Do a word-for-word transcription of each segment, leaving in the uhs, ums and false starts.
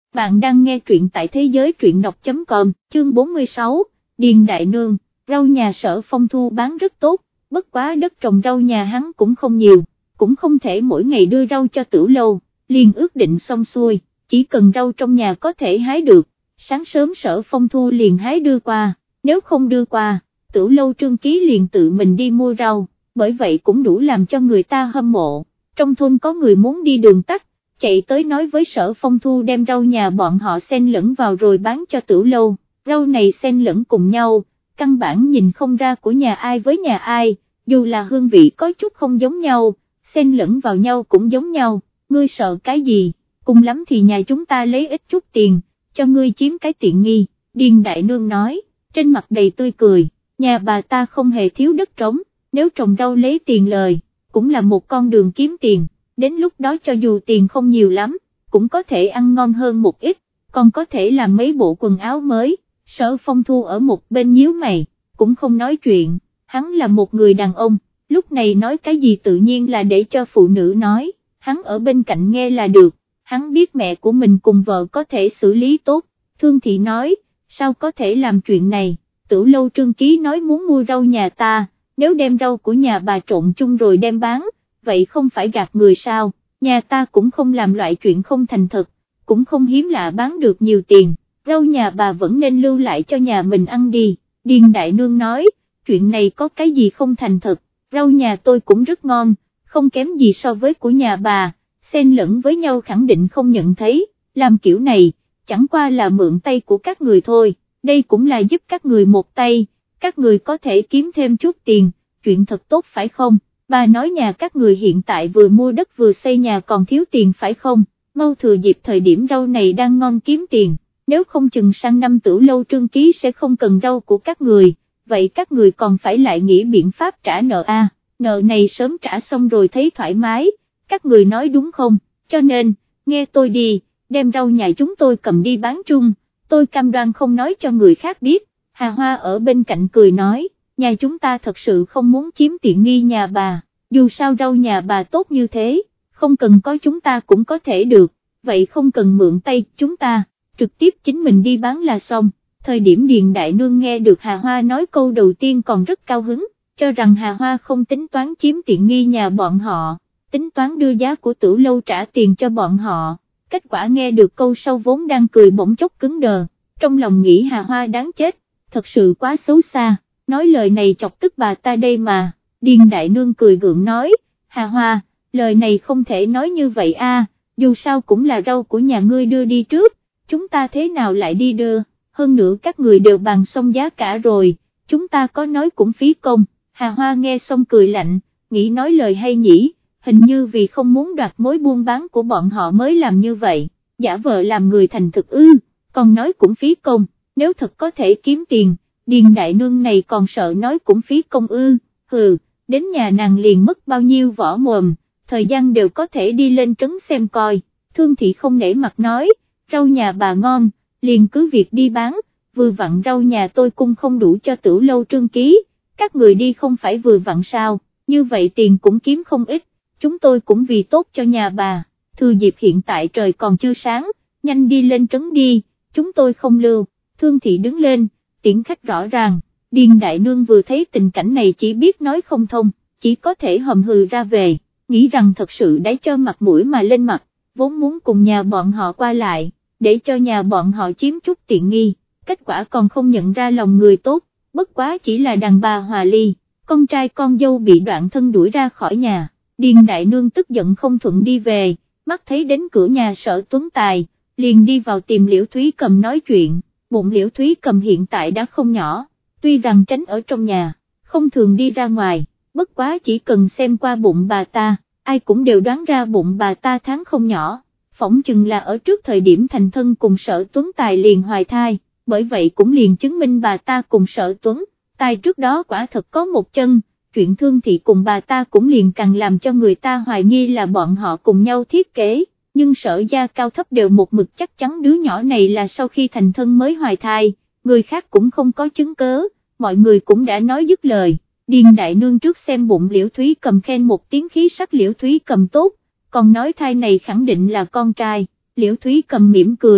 bạn đang nghe truyện tại thế giới truyện đọc chấm com, chương bốn mươi sáu, Điền Đại Nương, rau nhà Sở Phong Thu bán rất tốt, bất quá đất trồng rau nhà hắn cũng không nhiều, cũng không thể mỗi ngày đưa rau cho Tử Lâu, liền ước định xong xuôi, chỉ cần rau trong nhà có thể hái được, sáng sớm Sở Phong Thu liền hái đưa qua, nếu không đưa qua, Tử Lâu Trương Ký liền tự mình đi mua rau, bởi vậy cũng đủ làm cho người ta hâm mộ, trong thôn có người muốn đi đường tắt, chạy tới nói với Sở Phong Thu đem rau nhà bọn họ xen lẫn vào rồi bán cho Tử Lâu, rau này xen lẫn cùng nhau, căn bản nhìn không ra của nhà ai với nhà ai, dù là hương vị có chút không giống nhau, xen lẫn vào nhau cũng giống nhau, ngươi sợ cái gì, cùng lắm thì nhà chúng ta lấy ít chút tiền, cho ngươi chiếm cái tiện nghi, Điền Đại Nương nói, trên mặt đầy tươi cười, nhà bà ta không hề thiếu đất trống, nếu trồng rau lấy tiền lời, cũng là một con đường kiếm tiền, đến lúc đó cho dù tiền không nhiều lắm, cũng có thể ăn ngon hơn một ít, còn có thể làm mấy bộ quần áo mới. Sở Phong Thu ở một bên nhíu mày, cũng không nói chuyện, hắn là một người đàn ông, lúc này nói cái gì tự nhiên là để cho phụ nữ nói, hắn ở bên cạnh nghe là được, hắn biết mẹ của mình cùng vợ có thể xử lý tốt, Thương Thị nói, sao có thể làm chuyện này, Tử Lâu Trương Ký nói muốn mua rau nhà ta, nếu đem rau của nhà bà trộn chung rồi đem bán, vậy không phải gạt người sao, nhà ta cũng không làm loại chuyện không thành thật, cũng không hiếm lạ bán được nhiều tiền. Rau nhà bà vẫn nên lưu lại cho nhà mình ăn đi, Điền Đại Nương nói, chuyện này có cái gì không thành thật, rau nhà tôi cũng rất ngon, không kém gì so với của nhà bà, xen lẫn với nhau khẳng định không nhận thấy, làm kiểu này, chẳng qua là mượn tay của các người thôi, đây cũng là giúp các người một tay, các người có thể kiếm thêm chút tiền, chuyện thật tốt phải không, bà nói nhà các người hiện tại vừa mua đất vừa xây nhà còn thiếu tiền phải không, mau thừa dịp thời điểm rau này đang ngon kiếm tiền. Nếu không chừng sang năm Tử Lâu Trương Ký sẽ không cần rau của các người, vậy các người còn phải lại nghĩ biện pháp trả nợ a, à, nợ này sớm trả xong rồi thấy thoải mái, các người nói đúng không, cho nên, nghe tôi đi, đem rau nhà chúng tôi cầm đi bán chung, tôi cam đoan không nói cho người khác biết, Hà Hoa ở bên cạnh cười nói, nhà chúng ta thật sự không muốn chiếm tiện nghi nhà bà, dù sao rau nhà bà tốt như thế, không cần có chúng ta cũng có thể được, vậy không cần mượn tay chúng ta. Trực tiếp chính mình đi bán là xong, thời điểm Điền Đại Nương nghe được Hà Hoa nói câu đầu tiên còn rất cao hứng, cho rằng Hà Hoa không tính toán chiếm tiện nghi nhà bọn họ, tính toán đưa giá của Tử Lâu trả tiền cho bọn họ, kết quả nghe được câu sau vốn đang cười bỗng chốc cứng đờ, trong lòng nghĩ Hà Hoa đáng chết, thật sự quá xấu xa, nói lời này chọc tức bà ta đây mà, Điền Đại Nương cười gượng nói, Hà Hoa, lời này không thể nói như vậy a, dù sao cũng là rau của nhà ngươi đưa đi trước. Chúng ta thế nào lại đi đưa, hơn nữa các người đều bàn xong giá cả rồi, chúng ta có nói cũng phí công, Hà Hoa nghe xong cười lạnh, nghĩ nói lời hay nhỉ, hình như vì không muốn đoạt mối buôn bán của bọn họ mới làm như vậy, giả vờ làm người thành thực ư, còn nói cũng phí công, nếu thật có thể kiếm tiền, Điền Đại Nương này còn sợ nói cũng phí công ư, hừ, đến nhà nàng liền mất bao nhiêu vỏ mồm, thời gian đều có thể đi lên trấn xem coi, Thương Thị không nể mặt nói, rau nhà bà ngon, liền cứ việc đi bán, vừa vặn rau nhà tôi cung không đủ cho Tử Lâu Trương Ký, các người đi không phải vừa vặn sao, như vậy tiền cũng kiếm không ít, chúng tôi cũng vì tốt cho nhà bà, thừa dịp hiện tại trời còn chưa sáng, nhanh đi lên trấn đi, chúng tôi không lưu, Thương Thị đứng lên, tiễn khách rõ ràng, Điền Đại Nương vừa thấy tình cảnh này chỉ biết nói không thông, chỉ có thể hầm hừ ra về, nghĩ rằng thật sự đáy cho mặt mũi mà lên mặt, vốn muốn cùng nhà bọn họ qua lại, để cho nhà bọn họ chiếm chút tiện nghi, kết quả còn không nhận ra lòng người tốt, bất quá chỉ là đàn bà hòa ly, con trai con dâu bị đoạn thân đuổi ra khỏi nhà, Điền Đại Nương tức giận không thuận đi về, mắt thấy đến cửa nhà Sở Tuấn Tài, liền đi vào tìm Liễu Thúy Cầm nói chuyện, bụng Liễu Thúy Cầm hiện tại đã không nhỏ, tuy rằng tránh ở trong nhà, không thường đi ra ngoài, bất quá chỉ cần xem qua bụng bà ta, ai cũng đều đoán ra bụng bà ta tháng không nhỏ. Phỏng chừng là ở trước thời điểm thành thân cùng Sở Tuấn Tài liền hoài thai, bởi vậy cũng liền chứng minh bà ta cùng Sở Tuấn Tài trước đó quả thật có một chân, chuyện Thương Thị cùng bà ta cũng liền càng làm cho người ta hoài nghi là bọn họ cùng nhau thiết kế, nhưng Sở gia cao thấp đều một mực chắc chắn đứa nhỏ này là sau khi thành thân mới hoài thai, người khác cũng không có chứng cớ, mọi người cũng đã nói dứt lời, Điền Đại Nương trước xem bụng Liễu Thúy Cầm khen một tiếng khí sắc Liễu Thúy Cầm tốt, còn nói thai này khẳng định là con trai, Liễu Thúy Cầm mỉm cười,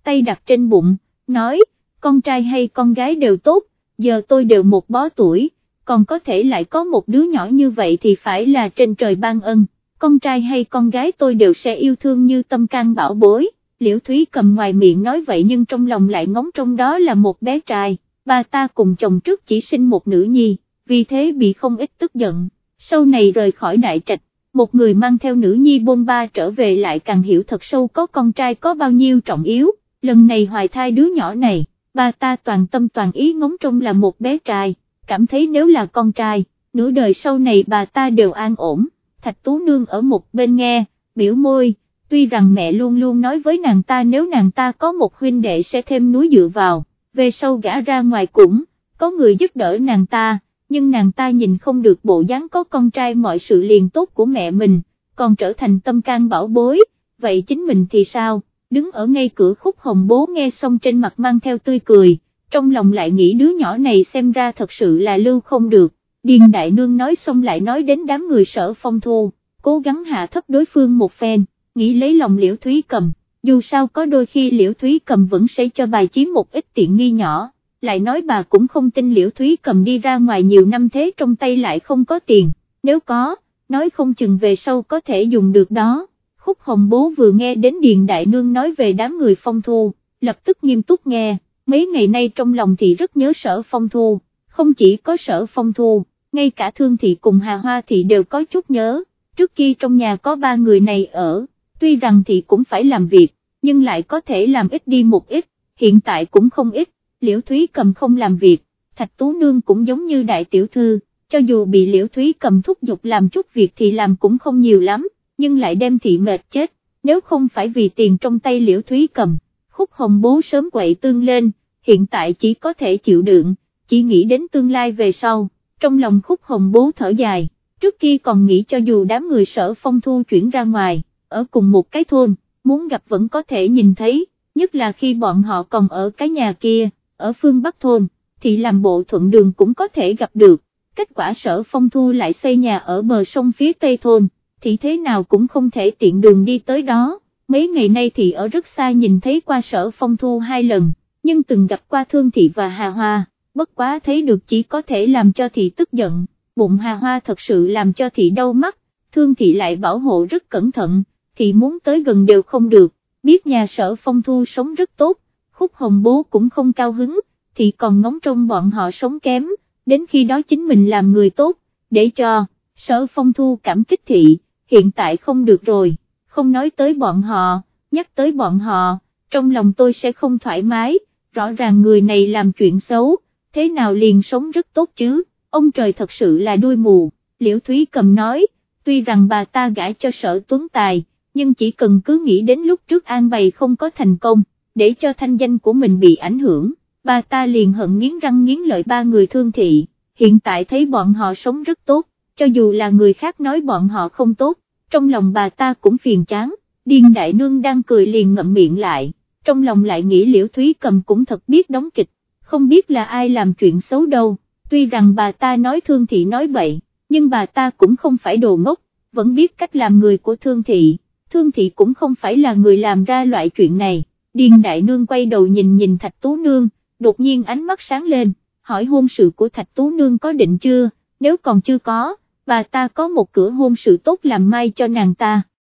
tay đặt trên bụng, nói, con trai hay con gái đều tốt, giờ tôi đều một bó tuổi, còn có thể lại có một đứa nhỏ như vậy thì phải là trên trời ban ân, con trai hay con gái tôi đều sẽ yêu thương như tâm can bảo bối. Liễu Thúy Cầm ngoài miệng nói vậy nhưng trong lòng lại ngóng trong đó là một bé trai, bà ta cùng chồng trước chỉ sinh một nữ nhi, vì thế bị không ít tức giận, sau này rời khỏi đại trạch, một người mang theo nữ nhi bôn ba trở về lại càng hiểu thật sâu có con trai có bao nhiêu trọng yếu, lần này hoài thai đứa nhỏ này, bà ta toàn tâm toàn ý ngóng trông là một bé trai, cảm thấy nếu là con trai, nửa đời sau này bà ta đều an ổn. Thạch Tú Nương ở một bên nghe, biểu môi, tuy rằng mẹ luôn luôn nói với nàng ta nếu nàng ta có một huynh đệ sẽ thêm núi dựa vào, về sau gả ra ngoài cũng có người giúp đỡ nàng ta, nhưng nàng ta nhìn không được bộ dáng có con trai mọi sự liền tốt của mẹ mình, còn trở thành tâm can bảo bối, vậy chính mình thì sao? Đứng ở ngay cửa Khúc Hồng Bố nghe xong trên mặt mang theo tươi cười, trong lòng lại nghĩ đứa nhỏ này xem ra thật sự là lưu không được. Điền Đại Nương nói xong lại nói đến đám người Sở Phong Thu, cố gắng hạ thấp đối phương một phen, nghĩ lấy lòng Liễu Thúy Cầm, dù sao có đôi khi Liễu Thúy Cầm vẫn sẽ cho bà chiếm một ít tiện nghi nhỏ, lại nói bà cũng không tin Liễu Thúy Cầm đi ra ngoài nhiều năm thế trong tay lại không có tiền, nếu có, nói không chừng về sau có thể dùng được đó. Khúc Hồng Bố vừa nghe đến Điền Đại Nương nói về đám người Phong Thu, lập tức nghiêm túc nghe, mấy ngày nay trong lòng thì rất nhớ Sở Phong Thu, không chỉ có Sở Phong Thu, ngay cả Thương Thị cùng Hà Hoa Thị đều có chút nhớ, trước kia trong nhà có ba người này ở, tuy rằng Thị cũng phải làm việc, nhưng lại có thể làm ít đi một ít, hiện tại cũng không ít, Liễu Thúy Cầm không làm việc, Thạch Tú Nương cũng giống như đại tiểu thư, cho dù bị Liễu Thúy Cầm thúc giục làm chút việc thì làm cũng không nhiều lắm, nhưng lại đem Thị mệt chết, nếu không phải vì tiền trong tay Liễu Thúy Cầm, Khúc Hồng Bố sớm quậy tương lên, hiện tại chỉ có thể chịu đựng, chỉ nghĩ đến tương lai về sau, trong lòng Khúc Hồng Bố thở dài, trước kia còn nghĩ cho dù đám người Sở Phong Thu chuyển ra ngoài, ở cùng một cái thôn, muốn gặp vẫn có thể nhìn thấy, nhất là khi bọn họ còn ở cái nhà kia, ở phương Bắc thôn, thì làm bộ thuận đường cũng có thể gặp được, kết quả Sở Phong Thu lại xây nhà ở bờ sông phía Tây thôn, thì thế nào cũng không thể tiện đường đi tới đó, mấy ngày nay thì ở rất xa nhìn thấy qua Sở Phong Thu hai lần, nhưng từng gặp qua Thương Thị và Hà Hoa, bất quá thấy được chỉ có thể làm cho Thị tức giận, bụng Hà Hoa thật sự làm cho Thị đau mắt, Thương Thị lại bảo hộ rất cẩn thận, Thị muốn tới gần đều không được, biết nhà Sở Phong Thu sống rất tốt, Khúc Hồng Bố cũng không cao hứng, Thị còn ngóng trông bọn họ sống kém, đến khi đó chính mình làm người tốt, để cho Sở Phong Thu cảm kích Thị, hiện tại không được rồi, không nói tới bọn họ, nhắc tới bọn họ, trong lòng tôi sẽ không thoải mái, rõ ràng người này làm chuyện xấu, thế nào liền sống rất tốt chứ, ông trời thật sự là đuôi mù, Liễu Thúy Cầm nói, tuy rằng bà ta gả cho Sở Tuấn Tài, nhưng chỉ cần cứ nghĩ đến lúc trước an bày không có thành công, để cho thanh danh của mình bị ảnh hưởng, bà ta liền hận nghiến răng nghiến lợi ba người Thương Thị, hiện tại thấy bọn họ sống rất tốt, cho dù là người khác nói bọn họ không tốt, trong lòng bà ta cũng phiền chán, Điền Đại Nương đang cười liền ngậm miệng lại, trong lòng lại nghĩ Liễu Thúy Cầm cũng thật biết đóng kịch, không biết là ai làm chuyện xấu đâu, tuy rằng bà ta nói Thương Thị nói bậy, nhưng bà ta cũng không phải đồ ngốc, vẫn biết cách làm người của Thương Thị, Thương Thị cũng không phải là người làm ra loại chuyện này. Điền Đại Nương quay đầu nhìn nhìn Thạch Tú Nương, đột nhiên ánh mắt sáng lên, hỏi hôn sự của Thạch Tú Nương có định chưa, nếu còn chưa có, bà ta có một cửa hôn sự tốt làm mai cho nàng ta.